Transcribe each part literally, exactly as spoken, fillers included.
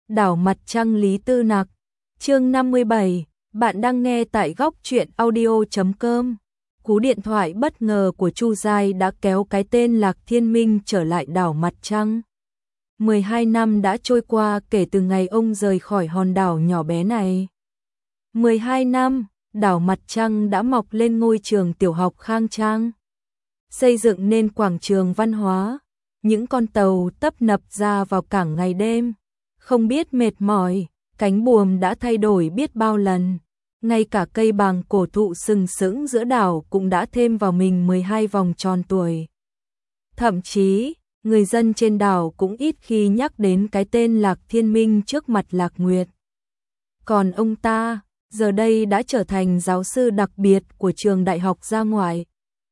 Đảo mặt trăng Lý Tư Nặc. Chương năm mươi bảy, bạn đang nghe tại góc truyện audio chấm com. Cú điện thoại bất ngờ của Chu Giai đã kéo cái tên Lạc Thiên Minh trở lại đảo mặt trăng. mười hai năm đã trôi qua kể từ ngày ông rời khỏi hòn đảo nhỏ bé này. mười hai năm, đảo mặt trăng đã mọc lên ngôi trường tiểu học khang trang, xây dựng nên quảng trường văn hóa, những con tàu tấp nập ra vào cảng ngày đêm, không biết mệt mỏi, cánh buồm đã thay đổi biết bao lần, ngay cả cây bàng cổ thụ sừng sững giữa đảo cũng đã thêm vào mình mười hai vòng tròn tuổi. Thậm chí, người dân trên đảo cũng ít khi nhắc đến cái tên Lạc Thiên Minh trước mặt Lạc Nguyệt. Còn ông ta, giờ đây đã trở thành giáo sư đặc biệt của trường đại học ra ngoại.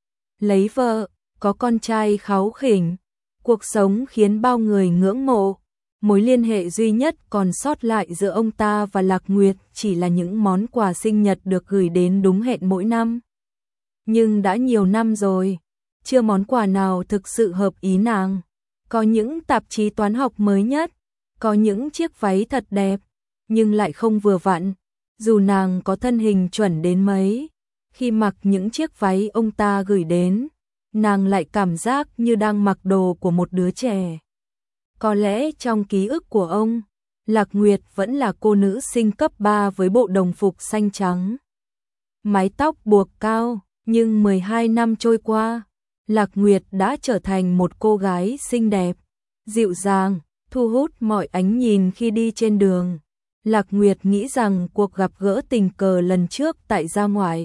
Lấy vợ, có con trai kháu khỉnh, cuộc sống khiến bao người ngưỡng mộ. Mối liên hệ duy nhất còn sót lại giữa ông ta và Lạc Nguyệt chỉ là những món quà sinh nhật được gửi đến đúng hẹn mỗi năm. Nhưng đã nhiều năm rồi, chưa món quà nào thực sự hợp ý nàng. Có những tạp chí toán học mới nhất, có những chiếc váy thật đẹp, nhưng lại không vừa vặn. Dù nàng có thân hình chuẩn đến mấy, khi mặc những chiếc váy ông ta gửi đến, nàng lại cảm giác như đang mặc đồ của một đứa trẻ. Có lẽ trong ký ức của ông, Lạc Nguyệt vẫn là cô nữ sinh cấp ba với bộ đồng phục xanh trắng, mái tóc buộc cao, nhưng mười hai năm trôi qua, Lạc Nguyệt đã trở thành một cô gái xinh đẹp, dịu dàng, thu hút mọi ánh nhìn khi đi trên đường. Lạc Nguyệt nghĩ rằng cuộc gặp gỡ tình cờ lần trước tại gia ngoại,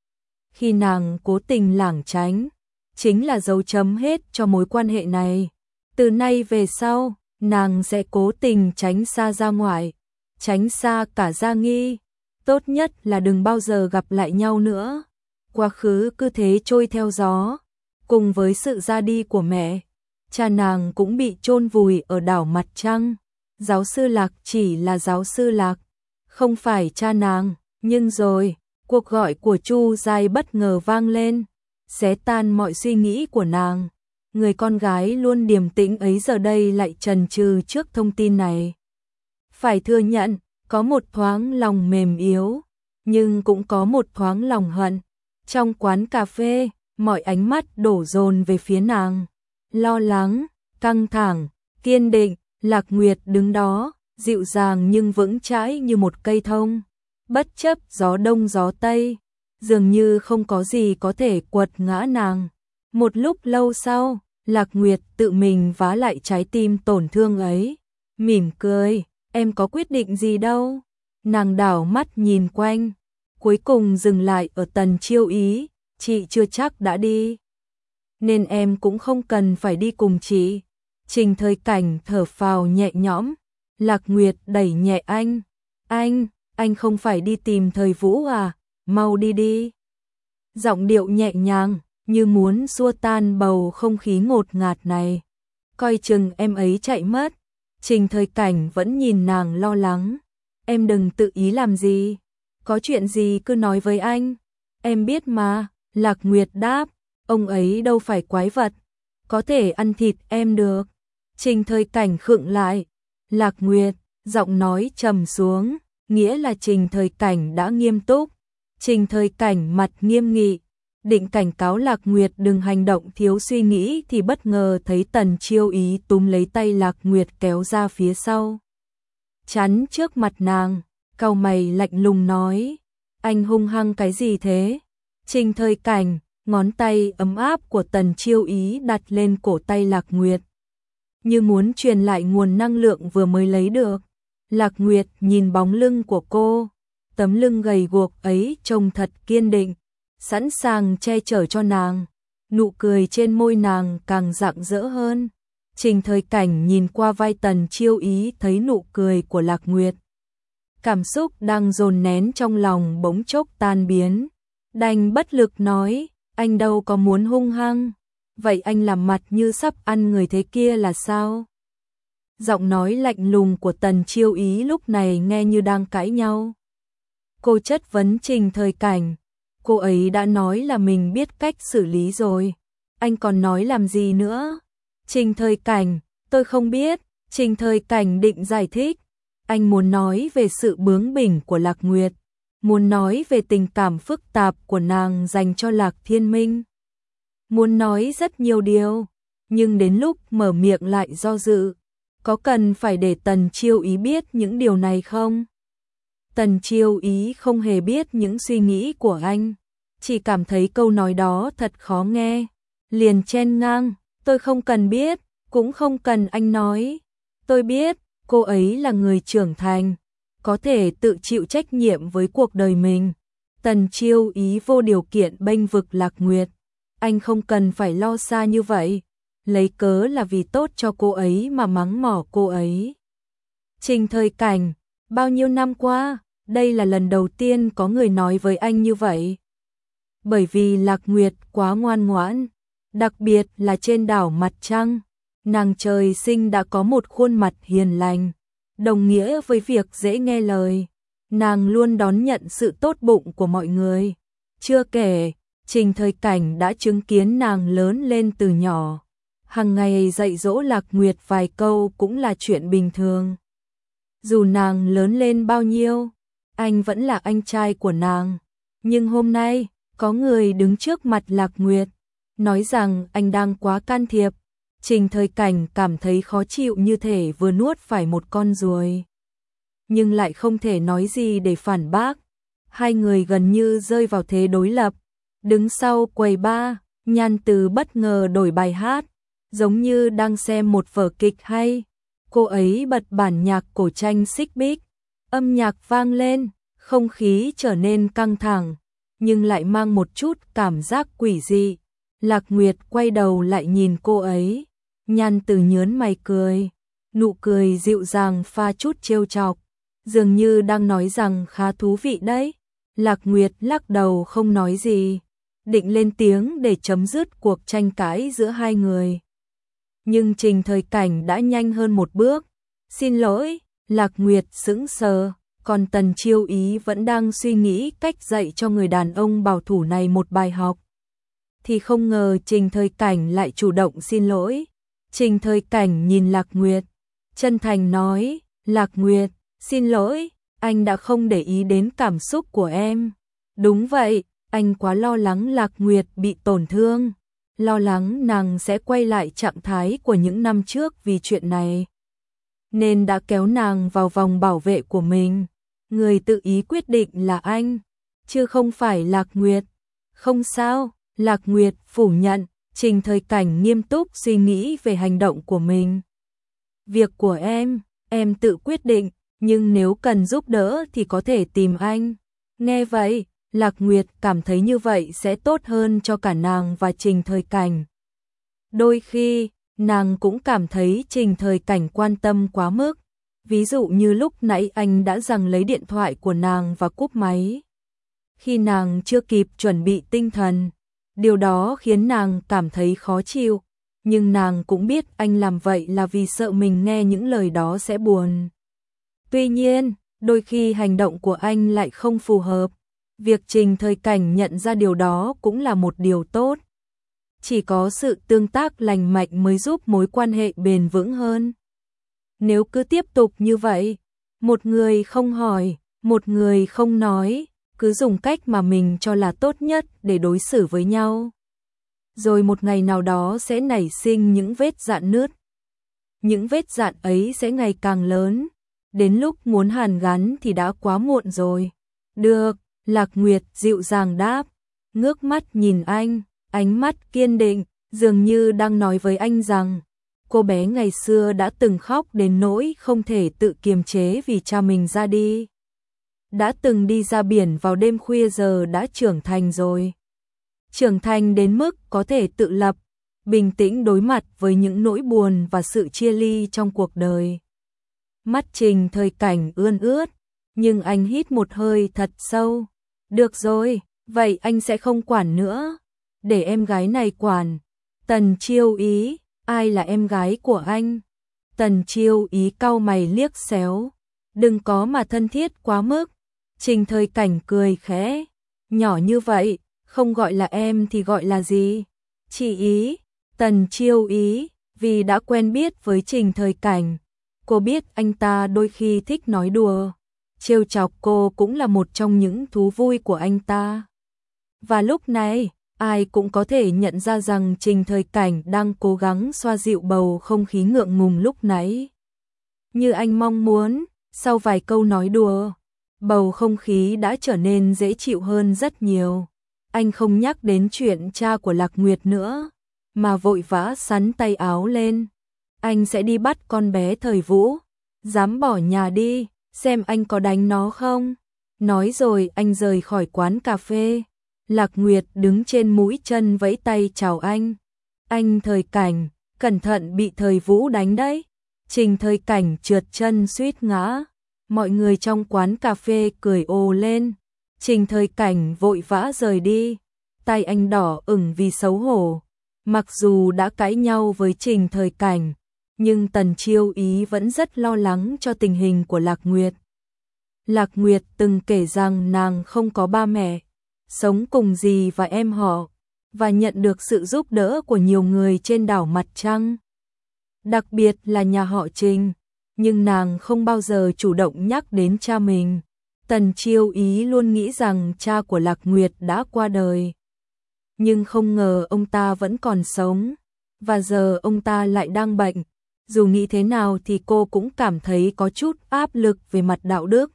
khi nàng cố tình lảng tránh, chính là dấu chấm hết cho mối quan hệ này. Từ nay về sau, nàng sẽ cố tình tránh xa gia ngoại, tránh xa cả Gia Nghi, tốt nhất là đừng bao giờ gặp lại nhau nữa. Quá khứ cứ thế trôi theo gió, cùng với sự ra đi của mẹ, cha nàng cũng bị chôn vùi ở đảo mặt trăng. Giáo sư Lạc chỉ là giáo sư Lạc, không phải cha nàng, nhưng rồi, cuộc gọi của Chu Giai bất ngờ vang lên, xé tan mọi suy nghĩ của nàng. Người con gái luôn điềm tĩnh ấy giờ đây lại chần chừ trước thông tin này. Phải thừa nhận, có một thoáng lòng mềm yếu, nhưng cũng có một thoáng lòng hận. Trong quán cà phê, mọi ánh mắt đổ dồn về phía nàng. Lo lắng, căng thẳng, kiên định, Lạc Nguyệt đứng đó, dịu dàng nhưng vững chãi như một cây thông. Bất chấp gió đông gió tây, dường như không có gì có thể quật ngã nàng. Một lúc lâu sau, Lạc Nguyệt tự mình vá lại trái tim tổn thương ấy, mỉm cười, em có quyết định gì đâu. Nàng đảo mắt nhìn quanh, cuối cùng dừng lại ở Tần Chiêu Ý, chị chưa chắc đã đi, nên em cũng không cần phải đi cùng chị. Trình Thời Cảnh thở phào nhẹ nhõm, Lạc Nguyệt đẩy nhẹ anh, anh, anh không phải đi tìm Thời Vũ à, mau đi đi. Giọng điệu nhẹ nhàng, như muốn xua tan bầu không khí ngột ngạt này. Coi chừng em ấy chạy mất. Trình Thời Cảnh vẫn nhìn nàng lo lắng. Em đừng tự ý làm gì, có chuyện gì cứ nói với anh, em biết mà. Lạc Nguyệt đáp, ông ấy đâu phải quái vật, có thể ăn thịt em được. Trình Thời Cảnh khựng lại. Lạc Nguyệt, giọng nói trầm xuống, nghĩa là Trình Thời Cảnh đã nghiêm túc. Trình Thời Cảnh mặt nghiêm nghị, định cảnh cáo Lạc Nguyệt đừng hành động thiếu suy nghĩ thì bất ngờ thấy Tần Chiêu Ý túm lấy tay Lạc Nguyệt kéo ra phía sau, chắn trước mặt nàng, cau mày lạnh lùng nói, anh hung hăng cái gì thế? Trình Thời Cảnh, ngón tay ấm áp của Tần Chiêu Ý đặt lên cổ tay Lạc Nguyệt, như muốn truyền lại nguồn năng lượng vừa mới lấy được. Lạc Nguyệt nhìn bóng lưng của cô, tấm lưng gầy guộc ấy trông thật kiên định, sẵn sàng che chở cho nàng. Nụ cười trên môi nàng càng rạng rỡ hơn. Trình Thời Cảnh nhìn qua vai Tần Chiêu Ý thấy nụ cười của Lạc Nguyệt, cảm xúc đang dồn nén trong lòng bỗng chốc tan biến, đành bất lực nói, anh đâu có muốn hung hăng, vậy anh làm mặt như sắp ăn người thế kia là sao? Giọng nói lạnh lùng của Tần Chiêu Ý lúc này nghe như đang cãi nhau. Cô chất vấn Trình Thời Cảnh, cô ấy đã nói là mình biết cách xử lý rồi, anh còn nói làm gì nữa? Trình Thời Cảnh, tôi không biết. Trình Thời Cảnh định giải thích, Anh muốn nói về sự bướng bỉnh của Lạc Nguyệt, muốn nói về tình cảm phức tạp của nàng dành cho Lạc Thiên Minh. Muốn nói rất nhiều điều, nhưng đến lúc mở miệng lại do dự. Có cần phải để Tần Chiêu Ý biết những điều này không? Tần Chiêu Ý không hề biết những suy nghĩ của anh, chỉ cảm thấy câu nói đó thật khó nghe. Liền chen ngang, tôi không cần biết, cũng không cần anh nói. Tôi biết, cô ấy là người trưởng thành, có thể tự chịu trách nhiệm với cuộc đời mình. Tần Chiêu Ý vô điều kiện bênh vực Lạc Nguyệt. Anh không cần phải lo xa như vậy, lấy cớ là vì tốt cho cô ấy mà mắng mỏ cô ấy. Trình Thời Cảnh, bao nhiêu năm qua, đây là lần đầu tiên có người nói với anh như vậy. Bởi vì Lạc Nguyệt quá ngoan ngoãn, đặc biệt là trên đảo Mặt Trăng, nàng trời sinh đã có một khuôn mặt hiền lành, đồng nghĩa với việc dễ nghe lời. Nàng luôn đón nhận sự tốt bụng của mọi người. Chưa kể, Trình Thời Cảnh đã chứng kiến nàng lớn lên từ nhỏ. Hằng ngày dạy dỗ Lạc Nguyệt vài câu cũng là chuyện bình thường. Dù nàng lớn lên bao nhiêu, anh vẫn là anh trai của nàng. Nhưng hôm nay, có người đứng trước mặt Lạc Nguyệt, nói rằng anh đang quá can thiệp. Trình Thời Cảnh cảm thấy khó chịu như thể vừa nuốt phải một con ruồi. Nhưng lại không thể nói gì để phản bác. Hai người gần như rơi vào thế đối lập. Đứng sau quầy bar, Nhan Từ bất ngờ đổi bài hát, giống như đang xem một vở kịch hay. Cô ấy bật bản nhạc cổ tranh Xích Bích, âm nhạc vang lên, không khí trở nên căng thẳng, nhưng lại mang một chút cảm giác quỷ dị. Lạc Nguyệt quay đầu lại nhìn cô ấy, Nhan Từ nhớn mày cười, nụ cười dịu dàng pha chút trêu chọc, dường như đang nói rằng khá thú vị đấy. Lạc Nguyệt lắc đầu không nói gì, định lên tiếng để chấm dứt cuộc tranh cãi giữa hai người. Nhưng Trình Thời Cảnh đã nhanh hơn một bước. Xin lỗi, Lạc Nguyệt sững sờ, còn Tần Chiêu Ý vẫn đang suy nghĩ cách dạy cho người đàn ông bảo thủ này một bài học. Thì không ngờ Trình Thời Cảnh lại chủ động xin lỗi. Trình Thời Cảnh nhìn Lạc Nguyệt, chân thành nói, Lạc Nguyệt, xin lỗi, anh đã không để ý đến cảm xúc của em. Đúng vậy, anh quá lo lắng Lạc Nguyệt bị tổn thương, lo lắng nàng sẽ quay lại trạng thái của những năm trước vì chuyện này. Nên đã kéo nàng vào vòng bảo vệ của mình. Người tự ý quyết định là anh, chứ không phải Lạc Nguyệt. Không sao, Lạc Nguyệt phủ nhận. Trình Thời Cảnh nghiêm túc suy nghĩ về hành động của mình. Việc của em, em tự quyết định, nhưng nếu cần giúp đỡ thì có thể tìm anh. Nghe vậy, Lạc Nguyệt cảm thấy như vậy sẽ tốt hơn cho cả nàng và Trình Thời Cảnh. Đôi khi, nàng cũng cảm thấy Trình Thời Cảnh quan tâm quá mức. Ví dụ như lúc nãy anh đã giằng lấy điện thoại của nàng và cúp máy. Khi nàng chưa kịp chuẩn bị tinh thần, điều đó khiến nàng cảm thấy khó chịu. Nhưng nàng cũng biết anh làm vậy là vì sợ mình nghe những lời đó sẽ buồn. Tuy nhiên, đôi khi hành động của anh lại không phù hợp. Việc Trình Thời Cảnh nhận ra điều đó cũng là một điều tốt. Chỉ có sự tương tác lành mạnh mới giúp mối quan hệ bền vững hơn. Nếu cứ tiếp tục như vậy, một người không hỏi, một người không nói, cứ dùng cách mà mình cho là tốt nhất để đối xử với nhau. Rồi một ngày nào đó sẽ nảy sinh những vết rạn nứt. Những vết rạn ấy sẽ ngày càng lớn. Đến lúc muốn hàn gắn thì đã quá muộn rồi. Được, Lạc Nguyệt dịu dàng đáp, ngước mắt nhìn anh, ánh mắt kiên định, dường như đang nói với anh rằng cô bé ngày xưa đã từng khóc đến nỗi không thể tự kiềm chế vì cha mình ra đi. Đã từng đi ra biển vào đêm khuya giờ đã trưởng thành rồi. Trưởng thành đến mức có thể tự lập, bình tĩnh đối mặt với những nỗi buồn và sự chia ly trong cuộc đời. Mắt Trình Thời Cảnh ươn ướt, nhưng anh hít một hơi thật sâu. Được rồi, vậy anh sẽ không quản nữa. Để em gái này quản. Tần Chiêu Ý, ai là em gái của anh? Tần Chiêu Ý cau mày liếc xéo. Đừng có mà thân thiết quá mức. Trình Thời Cảnh cười khẽ. Nhỏ như vậy, không gọi là em thì gọi là gì? Chị Ý, Tần Chiêu Ý, vì đã quen biết với Trình Thời Cảnh. Cô biết anh ta đôi khi thích nói đùa, trêu chọc cô cũng là một trong những thú vui của anh ta. Và lúc này, ai cũng có thể nhận ra rằng Trình Thời Cảnh đang cố gắng xoa dịu bầu không khí ngượng ngùng lúc nãy. Như anh mong muốn, sau vài câu nói đùa, bầu không khí đã trở nên dễ chịu hơn rất nhiều. Anh không nhắc đến chuyện cha của Lạc Nguyệt nữa, mà vội vã xắn tay áo lên. Anh sẽ đi bắt con bé Thời Vũ, dám bỏ nhà đi, xem anh có đánh nó không. Nói rồi anh rời khỏi quán cà phê. Lạc Nguyệt đứng trên mũi chân vẫy tay chào anh. Anh Thời Cảnh, cẩn thận bị Thời Vũ đánh đấy. Trình Thời Cảnh trượt chân suýt ngã. Mọi người trong quán cà phê cười ồ lên. Trình Thời Cảnh vội vã rời đi. Tay anh đỏ ửng vì xấu hổ. Mặc dù đã cãi nhau với Trình Thời Cảnh, nhưng Tần Chiêu Ý vẫn rất lo lắng cho tình hình của Lạc Nguyệt. Lạc Nguyệt từng kể rằng nàng không có ba mẹ, sống cùng dì và em họ, và nhận được sự giúp đỡ của nhiều người trên đảo Mặt Trăng. Đặc biệt là nhà họ Trình, nhưng nàng không bao giờ chủ động nhắc đến cha mình. Tần Chiêu Ý luôn nghĩ rằng cha của Lạc Nguyệt đã qua đời. Nhưng không ngờ ông ta vẫn còn sống, và giờ ông ta lại đang bệnh. Dù nghĩ thế nào thì cô cũng cảm thấy có chút áp lực về mặt đạo đức.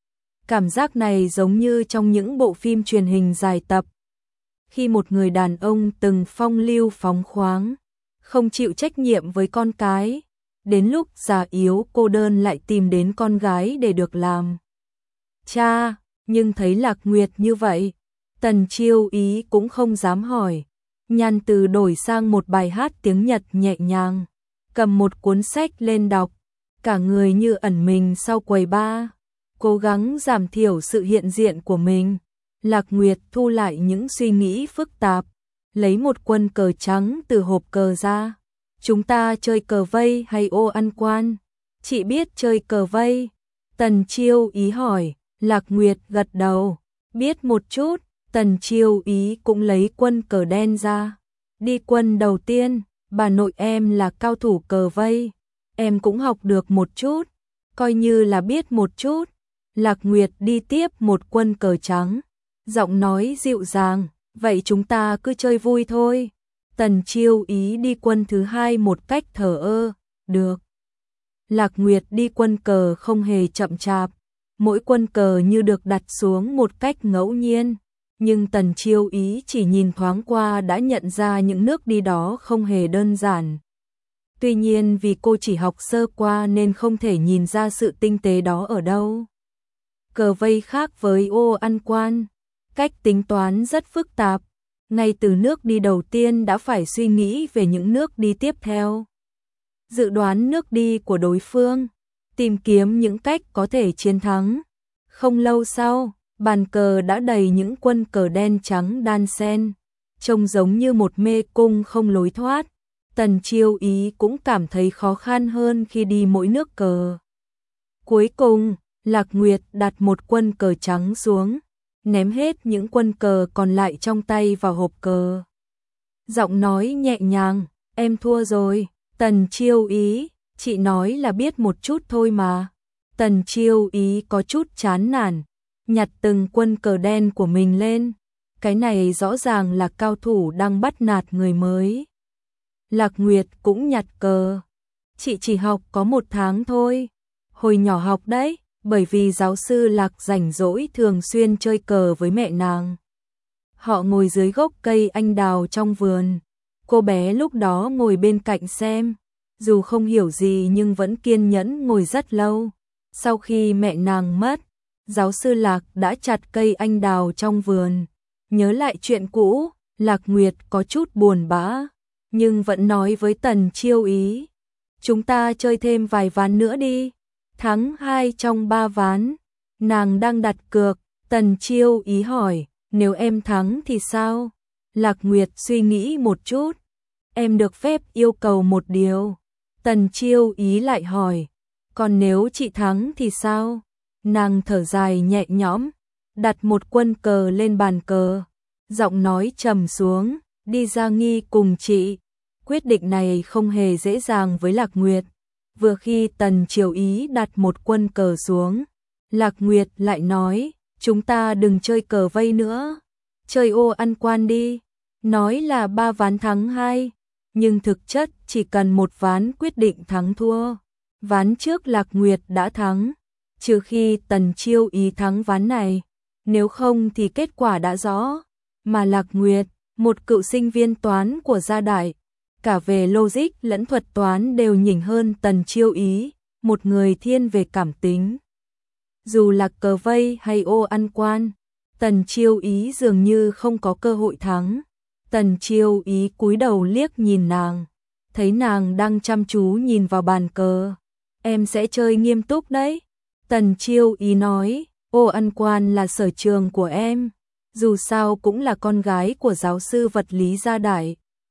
Cảm giác này giống như trong những bộ phim truyền hình dài tập. Khi một người đàn ông từng phong lưu phóng khoáng, không chịu trách nhiệm với con cái, đến lúc già yếu cô đơn lại tìm đến con gái để được làm cha, nhưng thấy Lạc Nguyệt như vậy, Tần Chiêu Ý cũng không dám hỏi. Nhàn từ đổi sang một bài hát tiếng Nhật nhẹ nhàng, cầm một cuốn sách lên đọc, cả người như ẩn mình sau quầy bar, cố gắng giảm thiểu sự hiện diện của mình. Lạc Nguyệt thu lại những suy nghĩ phức tạp, lấy một quân cờ trắng từ hộp cờ ra. Chúng ta chơi cờ vây hay ô ăn quan? Chị biết chơi cờ vây. Tần Chiêu Ý hỏi. Lạc Nguyệt gật đầu. Biết một chút. Tần Chiêu Ý cũng lấy quân cờ đen ra. Đi quân đầu tiên, bà nội em là cao thủ cờ vây. Em cũng học được một chút, coi như là biết một chút. Lạc Nguyệt đi tiếp một quân cờ trắng. Giọng nói dịu dàng, vậy chúng ta cứ chơi vui thôi. Tần Chiêu Ý đi quân thứ hai một cách thờ ơ, được. Lạc Nguyệt đi quân cờ không hề chậm chạp, mỗi quân cờ như được đặt xuống một cách ngẫu nhiên, nhưng Tần Chiêu Ý chỉ nhìn thoáng qua đã nhận ra những nước đi đó không hề đơn giản. Tuy nhiên vì cô chỉ học sơ qua nên không thể nhìn ra sự tinh tế đó ở đâu. Cờ vây khác với ô ăn quan, cách tính toán rất phức tạp. Ngay từ nước đi đầu tiên đã phải suy nghĩ về những nước đi tiếp theo. Dự đoán nước đi của đối phương, tìm kiếm những cách có thể chiến thắng. Không lâu sau, bàn cờ đã đầy những quân cờ đen trắng đan xen, trông giống như một mê cung không lối thoát. Tần Chiêu Ý cũng cảm thấy khó khăn hơn khi đi mỗi nước cờ. Cuối cùng, Lạc Nguyệt đặt một quân cờ trắng xuống, ném hết những quân cờ còn lại trong tay vào hộp cờ. Giọng nói nhẹ nhàng, em thua rồi. Tần Chiêu Ý, chị nói là biết một chút thôi mà. Tần Chiêu Ý có chút chán nản, nhặt từng quân cờ đen của mình lên. Cái này rõ ràng là cao thủ đang bắt nạt người mới. Lạc Nguyệt cũng nhặt cờ. Chị chỉ học có một tháng thôi. Hồi nhỏ học đấy, bởi vì giáo sư Lạc rảnh rỗi thường xuyên chơi cờ với mẹ nàng. Họ ngồi dưới gốc cây anh đào trong vườn. Cô bé lúc đó ngồi bên cạnh xem, dù không hiểu gì nhưng vẫn kiên nhẫn ngồi rất lâu. Sau khi mẹ nàng mất, giáo sư Lạc đã chặt cây anh đào trong vườn. Nhớ lại chuyện cũ, Lạc Nguyệt có chút buồn bã, nhưng vẫn nói với Tần Chiêu Ý. Chúng ta chơi thêm vài ván nữa đi. Thắng hai trong ba ván. Nàng đang đặt cược. Tần Chiêu Ý hỏi, nếu em thắng thì sao? Lạc Nguyệt suy nghĩ một chút. Em được phép yêu cầu một điều. Tần Chiêu Ý lại hỏi, còn nếu chị thắng thì sao? Nàng thở dài nhẹ nhõm, đặt một quân cờ lên bàn cờ. Giọng nói trầm xuống, đi ra nghi cùng chị. Quyết định này không hề dễ dàng với Lạc Nguyệt. Vừa khi Tần Chiêu Ý đặt một quân cờ xuống, Lạc Nguyệt lại nói, chúng ta đừng chơi cờ vây nữa, chơi ô ăn quan đi. Nói là ba ván thắng hai, nhưng thực chất chỉ cần một ván quyết định thắng thua. Ván trước Lạc Nguyệt đã thắng, trừ khi Tần Chiêu Ý thắng ván này, nếu không thì kết quả đã rõ. Mà Lạc Nguyệt, một cựu sinh viên toán của gia đại, cả về logic lẫn thuật toán đều nhỉnh hơn Tần Chiêu Ý, một người thiên về cảm tính. Dù là cờ vây hay ô ăn quan, Tần Chiêu Ý dường như không có cơ hội thắng. Tần Chiêu Ý cúi đầu liếc nhìn nàng, thấy nàng đang chăm chú nhìn vào bàn cờ. Em sẽ chơi nghiêm túc đấy. Tần Chiêu Ý nói, ô ăn quan là sở trường của em, dù sao cũng là con gái của giáo sư vật lý gia đại.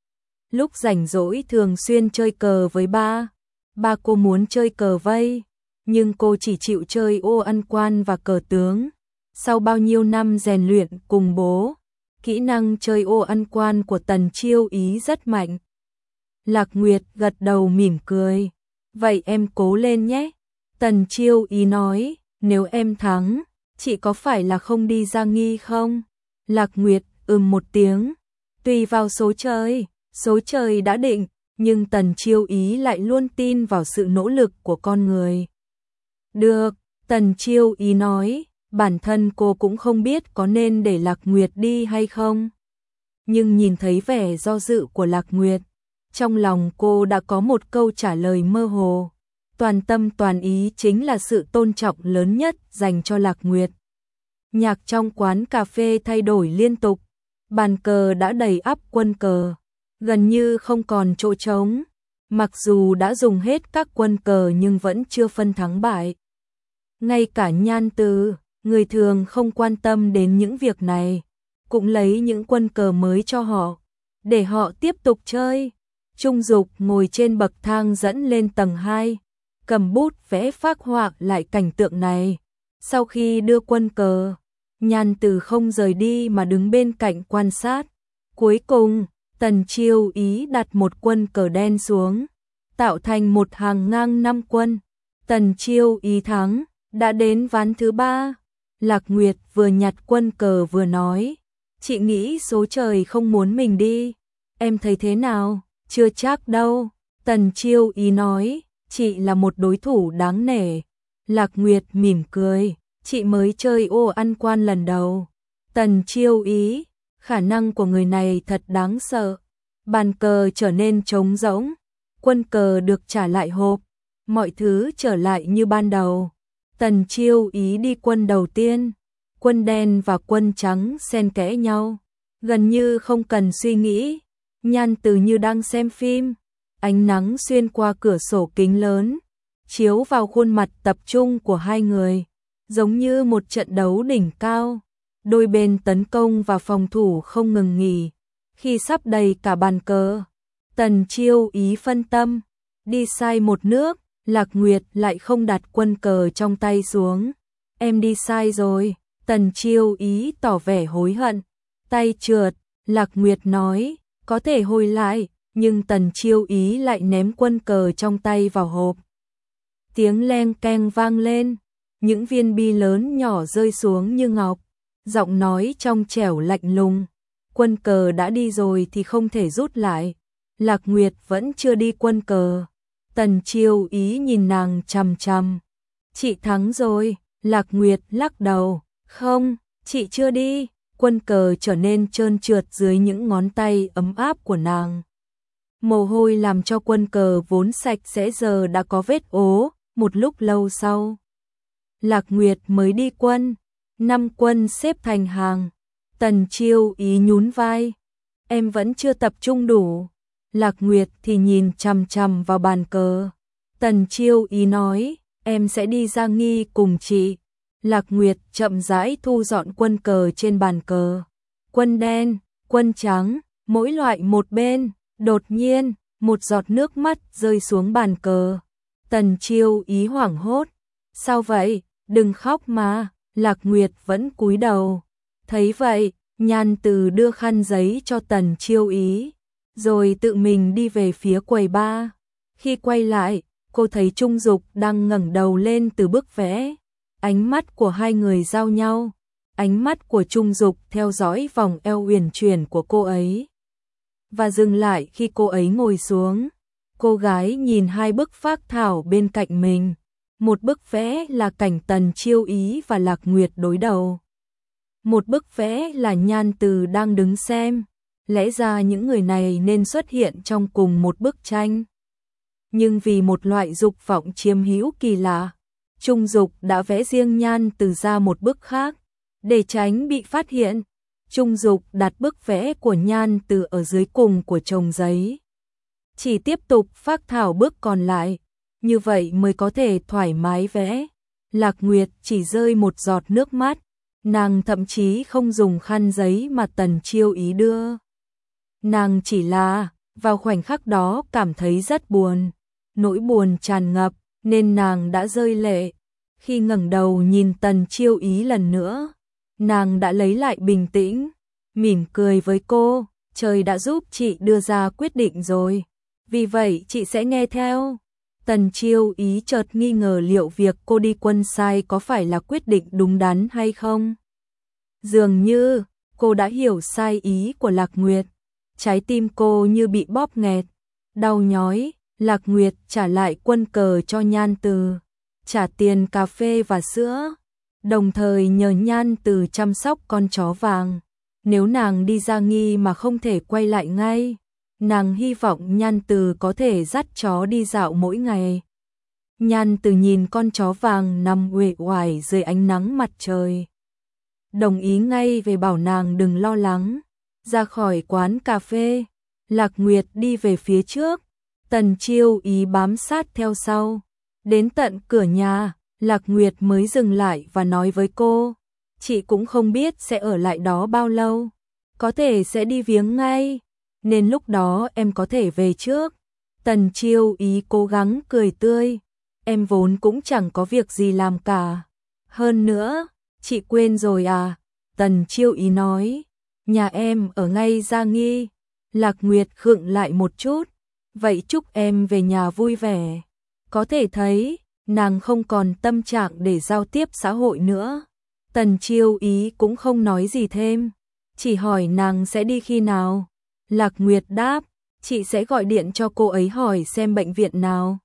Lúc rảnh rỗi thường xuyên chơi cờ với ba. Ba cô muốn chơi cờ vây, nhưng cô chỉ chịu chơi ô ăn quan và cờ tướng. Sau bao nhiêu năm rèn luyện cùng bố, kỹ năng chơi ô ăn quan của Tần Chiêu Ý rất mạnh. Lạc Nguyệt gật đầu mỉm cười. Vậy em cố lên nhé. Tần Chiêu Ý nói, nếu em thắng, chị có phải là không đi ra nghi không? Lạc Nguyệt ừm một tiếng. Tùy vào số trời, số trời đã định, nhưng Tần Chiêu Ý lại luôn tin vào sự nỗ lực của con người. Được, Tần Chiêu Ý nói, bản thân cô cũng không biết có nên để Lạc Nguyệt đi hay không. Nhưng nhìn thấy vẻ do dự của Lạc Nguyệt, trong lòng cô đã có một câu trả lời mơ hồ. Toàn tâm toàn ý chính là sự tôn trọng lớn nhất dành cho Lạc Nguyệt. Nhạc trong quán cà phê thay đổi liên tục, bàn cờ đã đầy ắp quân cờ, gần như không còn chỗ trống. Mặc dù đã dùng hết các quân cờ nhưng vẫn chưa phân thắng bại. Ngay cả Nhan Từ, người thường không quan tâm đến những việc này, cũng lấy những quân cờ mới cho họ, để họ tiếp tục chơi. Trung Dục ngồi trên bậc thang dẫn lên tầng hai, cầm bút vẽ phác họa lại cảnh tượng này. Sau khi đưa quân cờ, Nhan Từ không rời đi mà đứng bên cạnh quan sát. Cuối cùng, Tần Chiêu Ý đặt một quân cờ đen xuống, tạo thành một hàng ngang năm quân. Tần Chiêu Ý thắng, đã đến ván thứ ba. Lạc Nguyệt vừa nhặt quân cờ vừa nói, chị nghĩ số trời không muốn mình đi, em thấy thế nào? Chưa chắc đâu. Tần Chiêu Ý nói, chị là một đối thủ đáng nể. Lạc Nguyệt mỉm cười, chị mới chơi ô ăn quan lần đầu. Tần Chiêu Ý, khả năng của người này thật đáng sợ. Bàn cờ trở nên trống rỗng, quân cờ được trả lại hộp, mọi thứ trở lại như ban đầu. Tần Chiêu Ý đi quân đầu tiên, quân đen và quân trắng xen kẽ nhau, gần như không cần suy nghĩ. Nhan Từ như đang xem phim, ánh nắng xuyên qua cửa sổ kính lớn, chiếu vào khuôn mặt tập trung của hai người, giống như một trận đấu đỉnh cao. Đôi bên tấn công và phòng thủ không ngừng nghỉ. Khi sắp đầy cả bàn cờ, Tần Chiêu Ý phân tâm, đi sai một nước. Lạc Nguyệt lại không đặt quân cờ trong tay xuống. Em đi sai rồi. Tần Chiêu Ý tỏ vẻ hối hận. Tay trượt, Lạc Nguyệt nói, có thể hồi lại, nhưng Tần Chiêu Ý lại ném quân cờ trong tay vào hộp. Tiếng leng keng vang lên, những viên bi lớn nhỏ rơi xuống như ngọc, giọng nói trong trẻo lạnh lùng. Quân cờ đã đi rồi thì không thể rút lại. Lạc Nguyệt vẫn chưa đi quân cờ. Tần Chiêu Ý nhìn nàng chằm chằm. Chị thắng rồi. Lạc Nguyệt lắc đầu. Không, chị chưa đi. Quân cờ trở nên trơn trượt dưới những ngón tay ấm áp của nàng. Mồ hôi làm cho quân cờ vốn sạch sẽ giờ đã có vết ố. Một lúc lâu sau, Lạc Nguyệt mới đi quân. Năm quân xếp thành hàng. Tần Chiêu Ý nhún vai. Em vẫn chưa tập trung đủ. Lạc Nguyệt thì nhìn chằm chằm vào bàn cờ. Tần Chiêu Ý nói, em sẽ đi ra nghi cùng chị. Lạc Nguyệt chậm rãi thu dọn quân cờ trên bàn cờ. Quân đen, quân trắng, mỗi loại một bên. Đột nhiên, một giọt nước mắt rơi xuống bàn cờ. Tần Chiêu Ý hoảng hốt. Sao vậy? Đừng khóc mà. Lạc Nguyệt vẫn cúi đầu. Thấy vậy, Nhan Từ đưa khăn giấy cho Tần Chiêu Ý, rồi tự mình đi về phía quầy bar. Khi quay lại, cô thấy Trung Dục đang ngẩng đầu lên từ bức vẽ. Ánh mắt của hai người giao nhau, ánh mắt của Trung Dục theo dõi vòng eo uyển chuyển của cô ấy và dừng lại khi cô ấy ngồi xuống. Cô gái nhìn hai bức phác thảo bên cạnh mình, một bức vẽ là cảnh Tần Chiêu Ý và Lạc Nguyệt đối đầu. Một bức vẽ là Nhan Từ đang đứng xem, lẽ ra những người này nên xuất hiện trong cùng một bức tranh. Nhưng vì một loại dục vọng chiếm hữu kỳ lạ, Trung Dục đã vẽ riêng Nhan Từ ra một bức khác. Để tránh bị phát hiện, Trung Dục đặt bức vẽ của Nhan Từ ở dưới cùng của chồng giấy. Chỉ tiếp tục phác thảo bước còn lại, như vậy mới có thể thoải mái vẽ. Lạc Nguyệt chỉ rơi một giọt nước mắt, nàng thậm chí không dùng khăn giấy mà Tần Chiêu Ý đưa. Nàng chỉ là, vào khoảnh khắc đó cảm thấy rất buồn, nỗi buồn tràn ngập, nên nàng đã rơi lệ. Khi ngẩng đầu nhìn Tần Chiêu Ý lần nữa, nàng đã lấy lại bình tĩnh, mỉm cười với cô, trời đã giúp chị đưa ra quyết định rồi, vì vậy chị sẽ nghe theo. Tần Chiêu Ý chợt nghi ngờ liệu việc cô đi quân sai có phải là quyết định đúng đắn hay không. Dường như, cô đã hiểu sai ý của Lạc Nguyệt, trái tim cô như bị bóp nghẹt, đau nhói. Lạc Nguyệt trả lại quân cờ cho Nhan Từ, trả tiền cà phê và sữa, đồng thời nhờ Nhan Từ chăm sóc con chó vàng. Nếu nàng đi ra nghi mà không thể quay lại ngay, nàng hy vọng Nhan Từ có thể dắt chó đi dạo mỗi ngày. Nhan Từ nhìn con chó vàng nằm uể oải dưới ánh nắng mặt trời, đồng ý ngay về bảo nàng đừng lo lắng. Ra khỏi quán cà phê, Lạc Nguyệt đi về phía trước, Tần Chiêu Ý bám sát theo sau. Đến tận cửa nhà, Lạc Nguyệt mới dừng lại và nói với cô, chị cũng không biết sẽ ở lại đó bao lâu, có thể sẽ đi viếng ngay, nên lúc đó em có thể về trước. Tần Chiêu Ý cố gắng cười tươi, em vốn cũng chẳng có việc gì làm cả. Hơn nữa, chị quên rồi à? Tần Chiêu Ý nói, nhà em ở ngay Gia Nghi. Lạc Nguyệt khựng lại một chút, vậy chúc em về nhà vui vẻ. Có thể thấy, nàng không còn tâm trạng để giao tiếp xã hội nữa. Tần Chiêu Ý cũng không nói gì thêm, chỉ hỏi nàng sẽ đi khi nào. Lạc Nguyệt đáp, chị sẽ gọi điện cho cô ấy hỏi xem bệnh viện nào.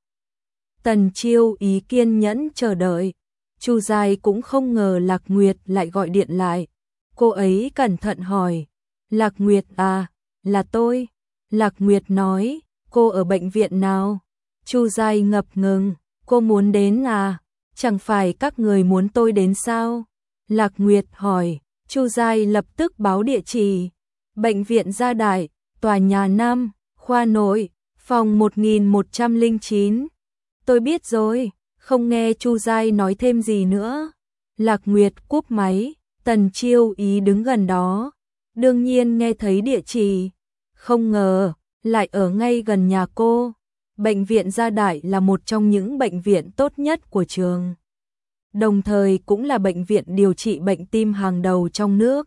Tần Chiêu Ý kiên nhẫn chờ đợi. Chu Giai cũng không ngờ Lạc Nguyệt lại gọi điện lại. Cô ấy cẩn thận hỏi, Lạc Nguyệt à, là tôi. Lạc Nguyệt nói, cô ở bệnh viện nào? Chu Giai ngập ngừng, cô muốn đến à? Chẳng phải các người muốn tôi đến sao? Lạc Nguyệt hỏi, Chu Giai lập tức báo địa chỉ. Bệnh viện Gia Đại, tòa nhà năm, khoa nội, phòng một nghìn một trăm lẻ chín. Tôi biết rồi, không nghe Chu Giai nói thêm gì nữa. Lạc Nguyệt cúp máy, Tần Chiêu Ý đứng gần đó, đương nhiên nghe thấy địa chỉ. Không ngờ, lại ở ngay gần nhà cô. Bệnh viện Gia Đại là một trong những bệnh viện tốt nhất của trường, đồng thời cũng là bệnh viện điều trị bệnh tim hàng đầu trong nước.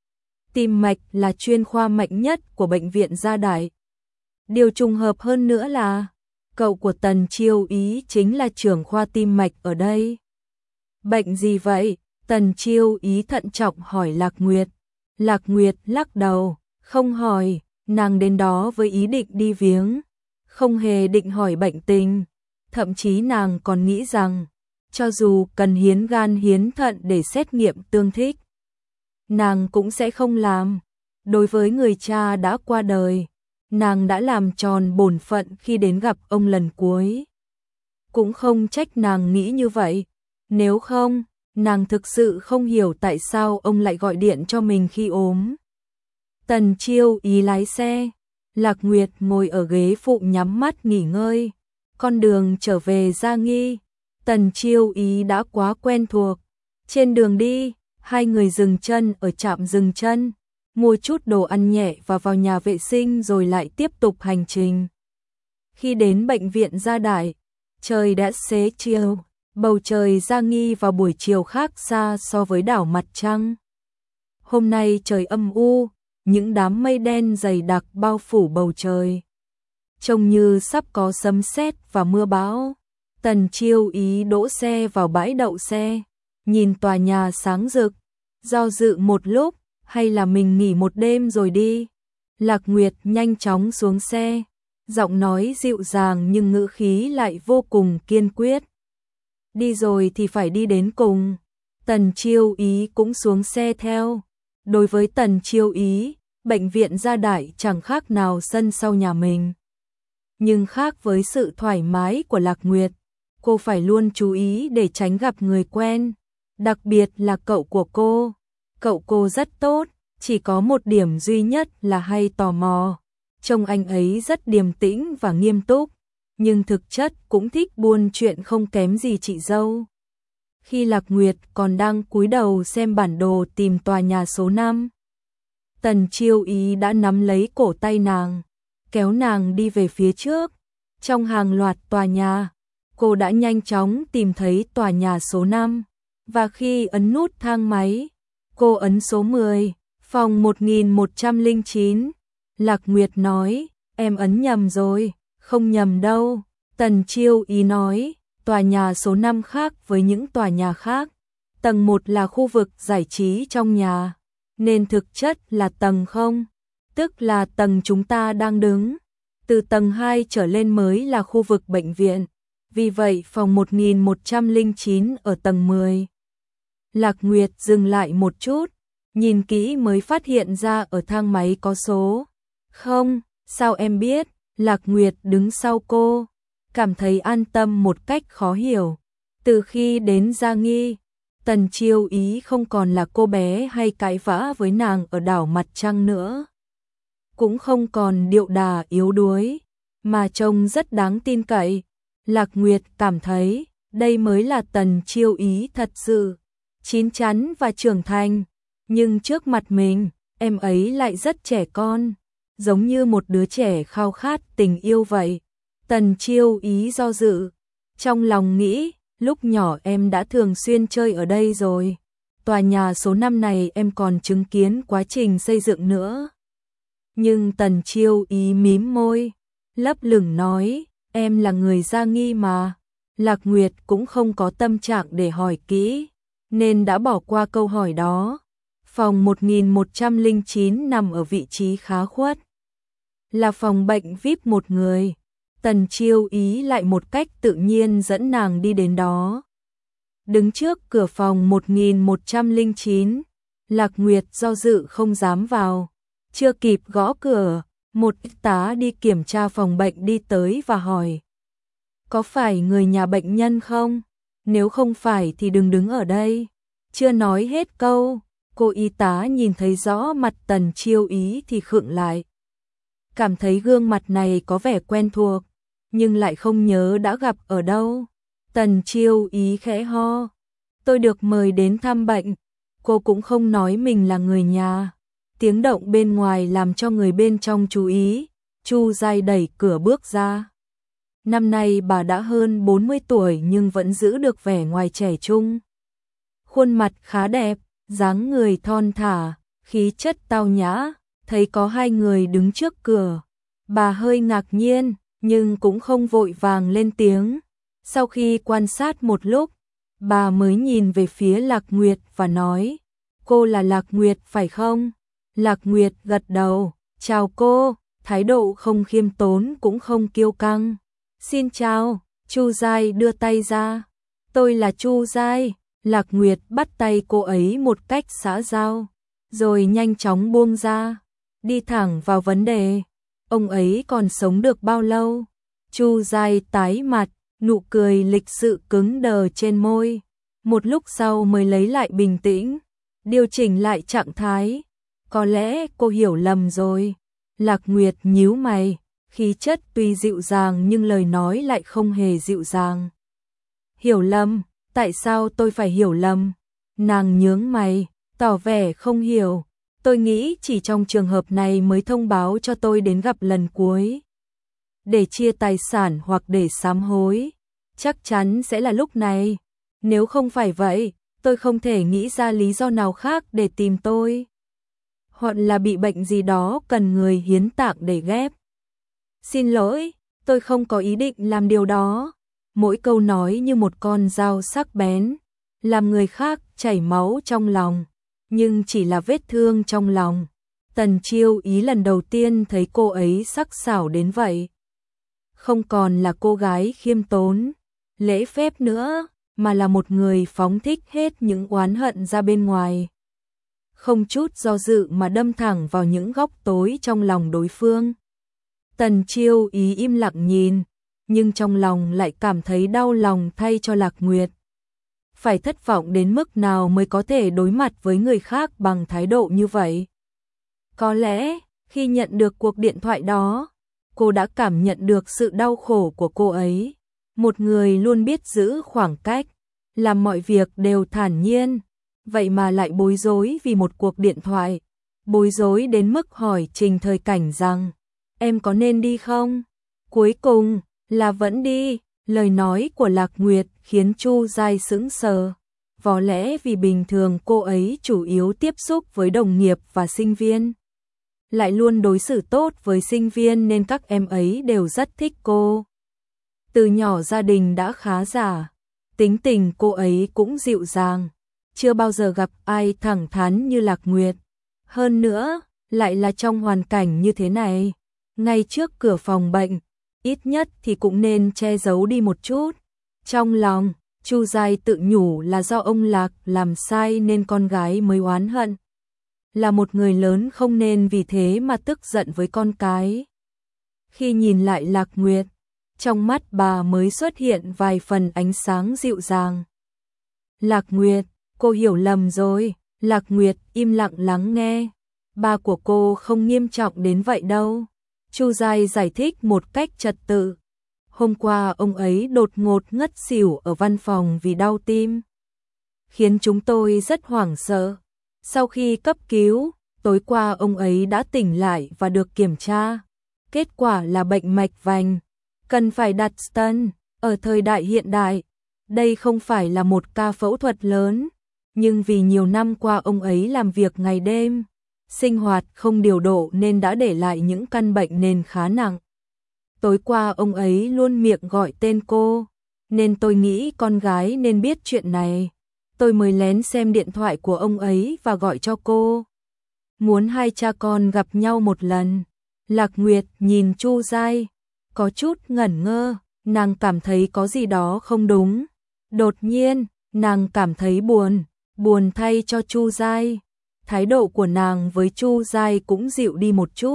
Tim mạch là chuyên khoa mạnh nhất của bệnh viện Gia Đại. Điều trùng hợp hơn nữa là, cậu của Tần Chiêu Ý chính là trưởng khoa tim mạch ở đây. Bệnh gì vậy? Tần Chiêu Ý thận trọng hỏi Lạc Nguyệt. Lạc Nguyệt lắc đầu, không hỏi, nàng đến đó với ý định đi viếng, không hề định hỏi bệnh tình. Thậm chí nàng còn nghĩ rằng, cho dù cần hiến gan hiến thận để xét nghiệm tương thích, nàng cũng sẽ không làm. Đối với người cha đã qua đời, nàng đã làm tròn bổn phận khi đến gặp ông lần cuối. Cũng không trách nàng nghĩ như vậy, nếu không, nàng thực sự không hiểu tại sao ông lại gọi điện cho mình khi ốm. Tần Chiêu Ý lái xe, Lạc Nguyệt ngồi ở ghế phụ nhắm mắt nghỉ ngơi. Con đường trở về Gia Nghi, Tần Chiêu Ý đã quá quen thuộc. Trên đường đi, hai người dừng chân ở trạm dừng chân, mua chút đồ ăn nhẹ và vào nhà vệ sinh rồi lại tiếp tục hành trình. Khi đến bệnh viện Gia Đại, trời đã xế chiều, bầu trời Gia Nghi vào buổi chiều khác xa so với đảo Mặt Trăng. Hôm nay trời âm u, những đám mây đen dày đặc bao phủ bầu trời, trông như sắp có sấm sét và mưa bão. Tần Chiêu Ý đỗ xe vào bãi đậu xe, nhìn tòa nhà sáng rực, do dự một lúc, hay là mình nghỉ một đêm rồi đi. Lạc Nguyệt nhanh chóng xuống xe, giọng nói dịu dàng nhưng ngữ khí lại vô cùng kiên quyết. Đi rồi thì phải đi đến cùng. Tần Chiêu Ý cũng xuống xe theo. Đối với Tần Chiêu Ý, bệnh viện Gia Đại chẳng khác nào sân sau nhà mình. Nhưng khác với sự thoải mái của Lạc Nguyệt, cô phải luôn chú ý để tránh gặp người quen, đặc biệt là cậu của cô. Cậu cô rất tốt, chỉ có một điểm duy nhất là hay tò mò. Trông anh ấy rất điềm tĩnh và nghiêm túc, nhưng thực chất cũng thích buôn chuyện không kém gì chị dâu. Khi Lạc Nguyệt còn đang cúi đầu xem bản đồ tìm tòa nhà số năm, Tần Chiêu Ý đã nắm lấy cổ tay nàng, kéo nàng đi về phía trước. Trong hàng loạt tòa nhà, cô đã nhanh chóng tìm thấy tòa nhà số năm, và khi ấn nút thang máy, cô ấn số mười, phòng một nghìn một trăm lẻ chín. Lạc Nguyệt nói, em ấn nhầm rồi. Không nhầm đâu. Tần Chiêu Ý nói, tòa nhà số năm khác với những tòa nhà khác. Tầng một là khu vực giải trí trong nhà, nên thực chất là tầng không, tức là tầng chúng ta đang đứng. Từ tầng hai trở lên mới là khu vực bệnh viện, vì vậy phòng một nghìn một trăm lẻ chín ở tầng mười. Lạc Nguyệt dừng lại một chút, nhìn kỹ mới phát hiện ra ở thang máy có số. Không, sao em biết? Lạc Nguyệt đứng sau cô, cảm thấy an tâm một cách khó hiểu. Từ khi đến Gia Nghi, Tần Chiêu Ý không còn là cô bé hay cãi vã với nàng ở đảo Mặt Trăng nữa. Cũng không còn điệu đà yếu đuối, mà trông rất đáng tin cậy. Lạc Nguyệt cảm thấy đây mới là Tần Chiêu Ý thật sự, chín chắn và trưởng thành. Nhưng trước mặt mình, em ấy lại rất trẻ con, giống như một đứa trẻ khao khát tình yêu vậy. Tần Chiêu Ý do dự, trong lòng nghĩ, lúc nhỏ em đã thường xuyên chơi ở đây rồi. Tòa nhà số năm này em còn chứng kiến quá trình xây dựng nữa. Nhưng Tần Chiêu Ý mím môi, lấp lửng nói, em là người Gia Nghi mà. Lạc Nguyệt cũng không có tâm trạng để hỏi kỹ, nên đã bỏ qua câu hỏi đó. Phòng một nghìn một trăm lẻ chín nằm ở vị trí khá khuất, là phòng bệnh vi ai pi một người. Tần Chiêu Ý lại một cách tự nhiên dẫn nàng đi đến đó. Đứng trước cửa phòng một nghìn một trăm lẻ chín, Lạc Nguyệt do dự không dám vào. Chưa kịp gõ cửa, một y tá đi kiểm tra phòng bệnh đi tới và hỏi, có phải người nhà bệnh nhân không? Nếu không phải thì đừng đứng ở đây. Chưa nói hết câu, cô y tá nhìn thấy rõ mặt Tần Chiêu Ý thì khựng lại. Cảm thấy gương mặt này có vẻ quen thuộc, nhưng lại không nhớ đã gặp ở đâu. Tần Chiêu Ý khẽ ho, tôi được mời đến thăm bệnh. Cô cũng không nói mình là người nhà. Tiếng động bên ngoài làm cho người bên trong chú ý. Chu Giai đẩy cửa bước ra. Năm nay bà đã hơn bốn mươi tuổi nhưng vẫn giữ được vẻ ngoài trẻ trung. Khuôn mặt khá đẹp, dáng người thon thả, khí chất tao nhã. Thấy có hai người đứng trước cửa, bà hơi ngạc nhiên, nhưng cũng không vội vàng lên tiếng. Sau khi quan sát một lúc, bà mới nhìn về phía Lạc Nguyệt và nói, cô là Lạc Nguyệt phải không? Lạc Nguyệt gật đầu, chào cô, thái độ không khiêm tốn cũng không kiêu căng. Xin chào, Chu Giai đưa tay ra. Tôi là Chu Giai. Lạc Nguyệt bắt tay cô ấy một cách xã giao, rồi nhanh chóng buông ra, đi thẳng vào vấn đề. Ông ấy còn sống được bao lâu? Chu Giai tái mặt, nụ cười lịch sự cứng đờ trên môi. Một lúc sau mới lấy lại bình tĩnh, điều chỉnh lại trạng thái. Có lẽ cô hiểu lầm rồi. Lạc Nguyệt nhíu mày, khí chất tuy dịu dàng nhưng lời nói lại không hề dịu dàng. Hiểu lầm? Tại sao tôi phải hiểu lầm? Nàng nhướng mày, tỏ vẻ không hiểu. Tôi nghĩ chỉ trong trường hợp này mới thông báo cho tôi đến gặp lần cuối. Để chia tài sản hoặc để sám hối. Chắc chắn sẽ là lúc này. Nếu không phải vậy, tôi không thể nghĩ ra lý do nào khác để tìm tôi. Hoặc là bị bệnh gì đó cần người hiến tạng để ghép. Xin lỗi, tôi không có ý định làm điều đó. mỗi câu nói như một con dao sắc bén, làm người khác chảy máu trong lòng, nhưng chỉ là vết thương trong lòng. Tần Chiêu Ý lần đầu tiên thấy cô ấy sắc sảo đến vậy. Không còn là cô gái khiêm tốn, lễ phép nữa, mà là một người phóng thích hết những oán hận ra bên ngoài. Không chút do dự mà đâm thẳng vào những góc tối trong lòng đối phương. Tần Chiêu Ý im lặng nhìn, nhưng trong lòng lại cảm thấy đau lòng thay cho Lạc Nguyệt. Phải thất vọng đến mức nào mới có thể đối mặt với người khác bằng thái độ như vậy? Có lẽ, khi nhận được cuộc điện thoại đó, cô đã cảm nhận được sự đau khổ của cô ấy. Một người luôn biết giữ khoảng cách, làm mọi việc đều thản nhiên, vậy mà lại bối rối vì một cuộc điện thoại. Bối rối đến mức hỏi Trình Thời Cảnh rằng, em có nên đi không? Cuối cùng, là vẫn đi. Lời nói của Lạc Nguyệt khiến Chu Giai sững sờ. Có lẽ vì bình thường cô ấy chủ yếu tiếp xúc với đồng nghiệp và sinh viên, lại luôn đối xử tốt với sinh viên nên các em ấy đều rất thích cô. Từ nhỏ gia đình đã khá giả, tính tình cô ấy cũng dịu dàng, chưa bao giờ gặp ai thẳng thắn như Lạc Nguyệt. Hơn nữa, lại là trong hoàn cảnh như thế này, ngay trước cửa phòng bệnh, ít nhất thì cũng nên che giấu đi một chút. Trong lòng, Chu Giai tự nhủ là do ông Lạc làm sai nên con gái mới oán hận. Là một người lớn không nên vì thế mà tức giận với con cái. Khi nhìn lại Lạc Nguyệt, trong mắt bà mới xuất hiện vài phần ánh sáng dịu dàng. Lạc Nguyệt, cô hiểu lầm rồi. Lạc Nguyệt im lặng lắng nghe. Ba của cô không nghiêm trọng đến vậy đâu. Chu Giai giải thích một cách trật tự. Hôm qua ông ấy đột ngột ngất xỉu ở văn phòng vì đau tim, khiến chúng tôi rất hoảng sợ. Sau khi cấp cứu, tối qua ông ấy đã tỉnh lại và được kiểm tra. Kết quả là bệnh mạch vành, cần phải đặt stent. Ở thời đại hiện đại, đây không phải là một ca phẫu thuật lớn, nhưng vì nhiều năm qua ông ấy làm việc ngày đêm, sinh hoạt không điều độ nên đã để lại những căn bệnh nền khá nặng. Tối qua ông ấy luôn miệng gọi tên cô, nên tôi nghĩ con gái nên biết chuyện này. Tôi mới lén xem điện thoại của ông ấy và gọi cho cô. Muốn hai cha con gặp nhau một lần. Lạc Nguyệt nhìn Chu Giai, có chút ngẩn ngơ, nàng cảm thấy có gì đó không đúng. Đột nhiên, nàng cảm thấy buồn, buồn thay cho Chu Giai. Thái độ của nàng với Chu Giai cũng dịu đi một chút.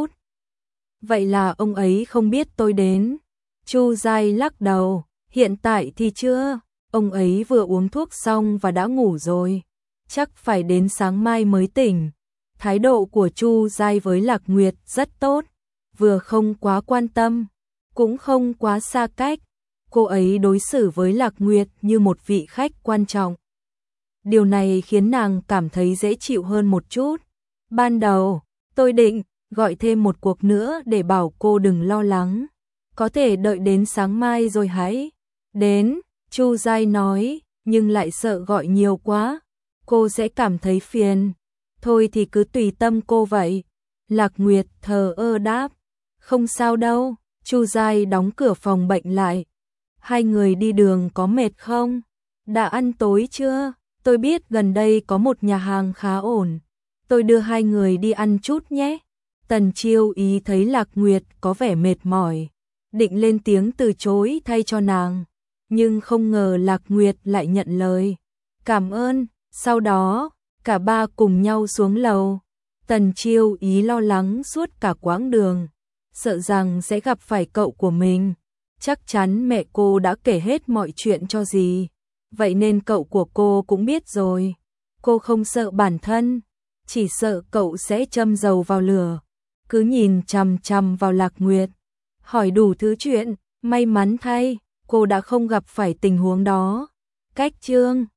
Vậy là ông ấy không biết tôi đến. Chu Giai lắc đầu, hiện tại thì chưa. Ông ấy vừa uống thuốc xong và đã ngủ rồi, chắc phải đến sáng mai mới tỉnh. Thái độ của Chu Giai với Lạc Nguyệt rất tốt, vừa không quá quan tâm, cũng không quá xa cách. Cô ấy đối xử với Lạc Nguyệt như một vị khách quan trọng. Điều này khiến nàng cảm thấy dễ chịu hơn một chút. Ban đầu, tôi định gọi thêm một cuộc nữa để bảo cô đừng lo lắng. Có thể đợi đến sáng mai rồi hãy đến. Chu Giai nói, nhưng lại sợ gọi nhiều quá, cô sẽ cảm thấy phiền. Thôi thì cứ tùy tâm cô vậy. Lạc Nguyệt thờ ơ đáp, không sao đâu. Chu Giai đóng cửa phòng bệnh lại. Hai người đi đường có mệt không? Đã ăn tối chưa? Tôi biết gần đây có một nhà hàng khá ổn, tôi đưa hai người đi ăn chút nhé. Tần Chiêu Ý thấy Lạc Nguyệt có vẻ mệt mỏi, định lên tiếng từ chối thay cho nàng, nhưng không ngờ Lạc Nguyệt lại nhận lời. Cảm ơn. Sau đó, cả ba cùng nhau xuống lầu. Tần Chiêu Ý lo lắng suốt cả quãng đường, sợ rằng sẽ gặp phải cậu của mình. Chắc chắn mẹ cô đã kể hết mọi chuyện cho dì, vậy nên cậu của cô cũng biết rồi. Cô không sợ bản thân, chỉ sợ cậu sẽ châm dầu vào lửa. Cứ nhìn chằm chằm vào Lạc Nguyệt, hỏi đủ thứ chuyện. May mắn thay, cô đã không gặp phải tình huống đó. Cách chương